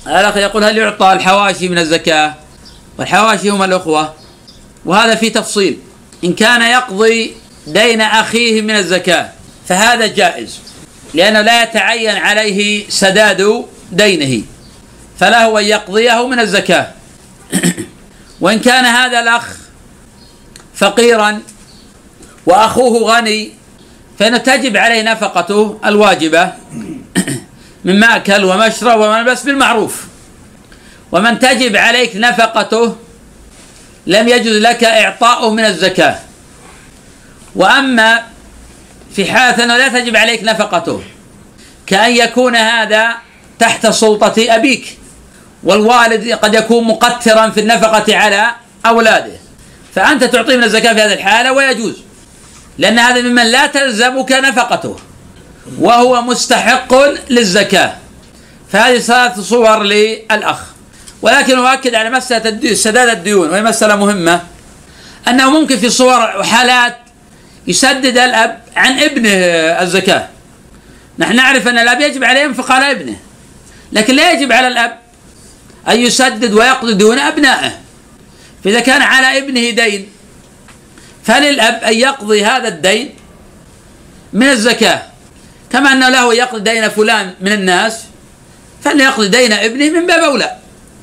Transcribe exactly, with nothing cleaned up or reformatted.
الأخ يقول: هل يعطى الحواشي من الزكاة؟ والحواشي هم الأخوة، وهذا في تفصيل. إن كان يقضي دين أخيه من الزكاة فهذا جائز، لأنه لا يتعين عليه سداد دينه، فله أن يقضيه من الزكاة. وإن كان هذا الأخ فقيرا وأخوه غني فإنه تجب عليه نفقته الواجبة من مأكل ومشرب وملبس بالمعروف. ومن تجب عليك نفقته لم يجوز لك إعطاؤه من الزكاة. وأما في حالة أنه لا تجب عليك نفقته، كأن يكون هذا تحت سلطة أبيك، والوالد قد يكون مقترا في النفقة على أولاده، فأنت تعطيه من الزكاة في هذه الحالة ويجوز، لأن هذا ممن لا تلزمك نفقته وهو مستحق للزكاة. فهذه ثلاث صور للأخ. ولكن أؤكد على مسألة سداد الديون، وهي مسألة مهمة، أنه ممكن في صور وحالات يسدد الأب عن ابنه الزكاة. نحن نعرف أن الأب يجب عليه ينفق على ابنه، لكن لا يجب على الأب أن يسدد ويقضي دون أبنائه. فإذا كان على ابنه دين فللأب أن يقضي هذا الدين من الزكاة، كما أنه له يقضي دين فلان من الناس فليقضي دين ابنه من باب أولى.